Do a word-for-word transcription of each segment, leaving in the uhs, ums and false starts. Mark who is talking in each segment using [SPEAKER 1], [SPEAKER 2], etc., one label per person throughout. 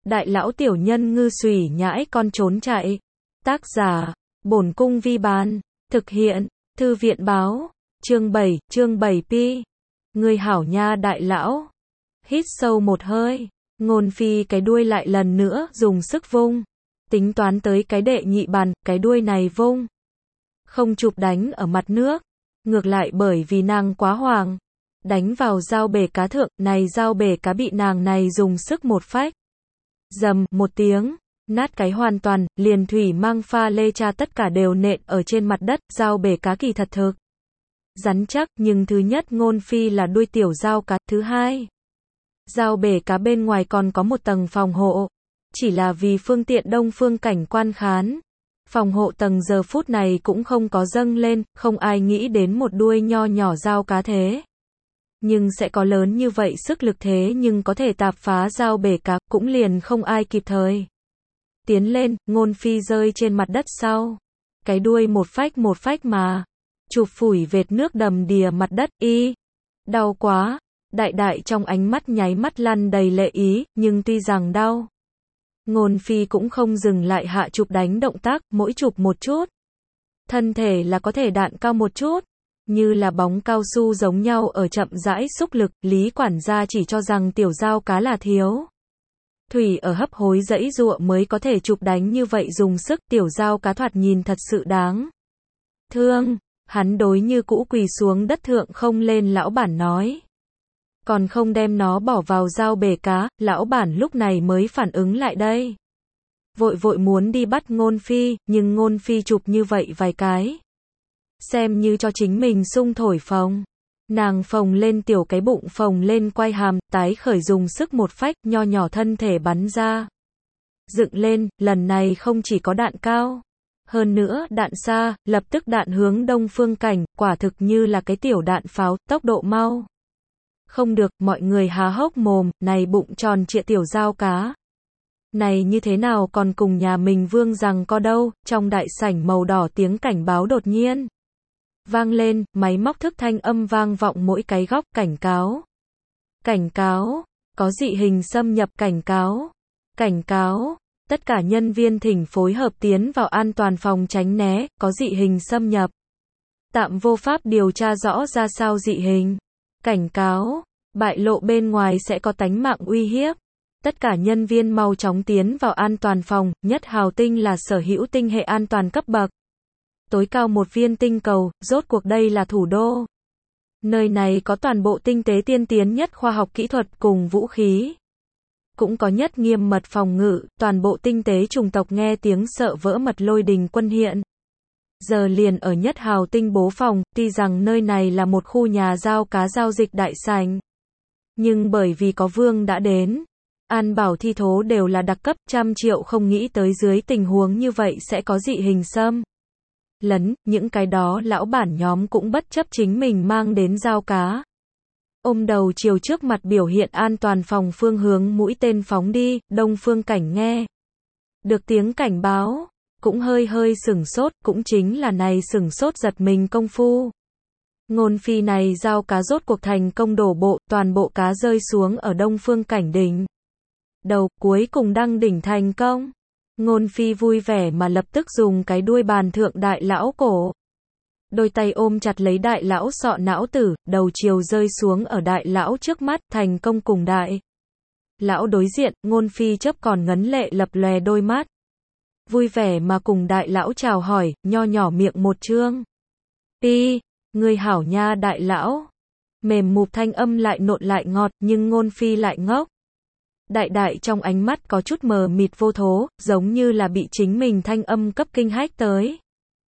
[SPEAKER 1] Đại lão tiểu nhân ngư xùy nhãi con trốn chạy. Tác giả, Bổn Cung Vi Bán. Thực hiện, Thư viện báo. Chương bảy, chương bảy pi. Ngươi hảo nha đại lão. Hít sâu một hơi. Ngôn Phi cái đuôi lại lần nữa dùng sức vung. Tính toán tới cái đệ nhị bàn, cái đuôi này vung. Không chụp đánh ở mặt nước. Ngược lại bởi vì nàng quá hoàng. Đánh vào dao bể cá thượng, này dao bể cá bị nàng này dùng sức một phách. Dầm, một tiếng, nát cái hoàn toàn, liền thủy mang pha lê cha tất cả đều nện ở trên mặt đất, dao bể cá kỳ thật thực. Rắn chắc, nhưng thứ nhất Ngôn Phi là đuôi tiểu dao cá, thứ hai. Dao bể cá bên ngoài còn có một tầng phòng hộ. Chỉ là vì phương tiện Đông Phương cảnh quan khán. Phòng hộ tầng giờ phút này cũng không có dâng lên, không ai nghĩ đến một đuôi nho nhỏ dao cá thế. Nhưng sẽ có lớn như vậy sức lực thế nhưng có thể tạp phá dao bể cá, cũng liền không ai kịp thời. Tiến lên, Ngôn Phi rơi trên mặt đất sau. Cái đuôi một phách một phách mà. Chụp phủi vệt nước đầm đìa mặt đất, y. Đau quá. Đại đại trong ánh mắt nháy mắt lăn đầy lệ ý, nhưng tuy rằng đau. Ngôn Phi cũng không dừng lại hạ chụp đánh động tác, mỗi chụp một chút. Thân thể là có thể đạn cao một chút. Như là bóng cao su giống nhau ở chậm rãi xúc lực, Lý quản gia chỉ cho rằng tiểu dao cá là thiếu. Thủy ở hấp hối dãy dụa mới có thể chụp đánh như vậy dùng sức, tiểu dao cá thoạt nhìn thật sự đáng thương. Hắn đối như cũ quỳ xuống đất thượng không lên lão bản nói. Còn không đem nó bỏ vào dao bể cá, lão bản lúc này mới phản ứng lại đây. Vội vội muốn đi bắt Ngôn Phi, nhưng Ngôn Phi chụp như vậy vài cái. Xem như cho chính mình sung thổi phồng. Nàng phồng lên tiểu cái bụng phồng lên quay hàm, tái khởi dùng sức một phách, nho nhỏ thân thể bắn ra. Dựng lên, lần này không chỉ có đạn cao. Hơn nữa, đạn xa, lập tức đạn hướng Đông Phương cảnh, quả thực như là cái tiểu đạn pháo, tốc độ mau. Không được, mọi người há hốc mồm, này bụng tròn trịa tiểu dao cá. Này như thế nào còn cùng nhà mình vương rằng có đâu, trong đại sảnh màu đỏ tiếng cảnh báo đột nhiên. Vang lên, máy móc thức thanh âm vang vọng mỗi cái góc, cảnh cáo. Cảnh cáo, có dị hình xâm nhập cảnh cáo. Cảnh cáo, tất cả nhân viên thỉnh phối hợp tiến vào an toàn phòng tránh né, có dị hình xâm nhập. Tạm vô pháp điều tra rõ ra sao dị hình. Cảnh cáo, bại lộ bên ngoài sẽ có tánh mạng uy hiếp. Tất cả nhân viên mau chóng tiến vào an toàn phòng, nhất hào tinh là sở hữu tinh hệ an toàn cấp bậc. Tối cao một viên tinh cầu, rốt cuộc đây là thủ đô. Nơi này có toàn bộ tinh tế tiên tiến nhất khoa học kỹ thuật cùng vũ khí. Cũng có nhất nghiêm mật phòng ngự, toàn bộ tinh tế chủng tộc nghe tiếng sợ vỡ mật lôi đình quân hiện. Giờ liền ở nhất hào tinh bố phòng, tuy rằng nơi này là một khu nhà giao cá giao dịch đại sảnh. Nhưng bởi vì có vương đã đến, an bảo thi thố đều là đặc cấp, trăm triệu không nghĩ tới dưới tình huống như vậy sẽ có dị hình xâm lấn, những cái đó lão bản nhóm cũng bất chấp chính mình mang đến dao cá. Ôm đầu chiều trước mặt biểu hiện an toàn phòng phương hướng mũi tên phóng đi, Đông Phương cảnh nghe. Được tiếng cảnh báo, cũng hơi hơi sửng sốt, cũng chính là này sửng sốt giật mình công phu. Ngôn Phi này dao cá rốt cuộc thành công đổ bộ, toàn bộ cá rơi xuống ở Đông Phương cảnh đỉnh. Đầu, cuối cùng đăng đỉnh thành công. Ngôn Phi vui vẻ mà lập tức dùng cái đuôi bàn thượng đại lão cổ. Đôi tay ôm chặt lấy đại lão sọ não tử, đầu chiều rơi xuống ở đại lão trước mắt, thành công cùng đại lão đối diện, Ngôn Phi chớp còn ngấn lệ lập lòe đôi mắt. Vui vẻ mà cùng đại lão chào hỏi, nho nhỏ miệng một trương. Pi, người hảo nha đại lão. Mềm mụp thanh âm lại nộn lại ngọt, nhưng Ngôn Phi lại ngốc. Đại đại trong ánh mắt có chút mờ mịt vô thố, giống như là bị chính mình thanh âm cấp kinh hách tới.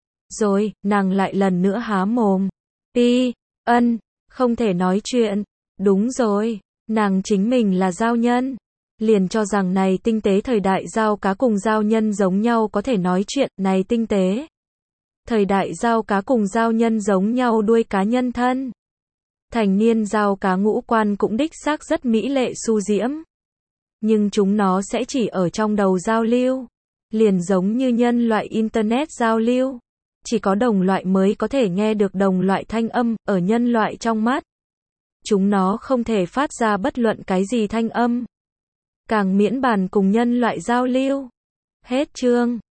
[SPEAKER 1] Rồi, nàng lại lần nữa há mồm. Pi, ân, không thể nói chuyện. Đúng rồi, nàng chính mình là giao nhân. Liền cho rằng này tinh tế thời đại giao cá cùng giao nhân giống nhau có thể nói chuyện, này tinh tế. Thời đại giao cá cùng giao nhân giống nhau đuôi cá nhân thân. Thành niên giao cá ngũ quan cũng đích xác rất mỹ lệ su diễm. Nhưng chúng nó sẽ chỉ ở trong đầu giao lưu. Liền giống như nhân loại Internet giao lưu. Chỉ có đồng loại mới có thể nghe được đồng loại thanh âm, ở nhân loại trong mắt. Chúng nó không thể phát ra bất luận cái gì thanh âm. càng miễn bàn cùng nhân loại giao lưu. Hết chương.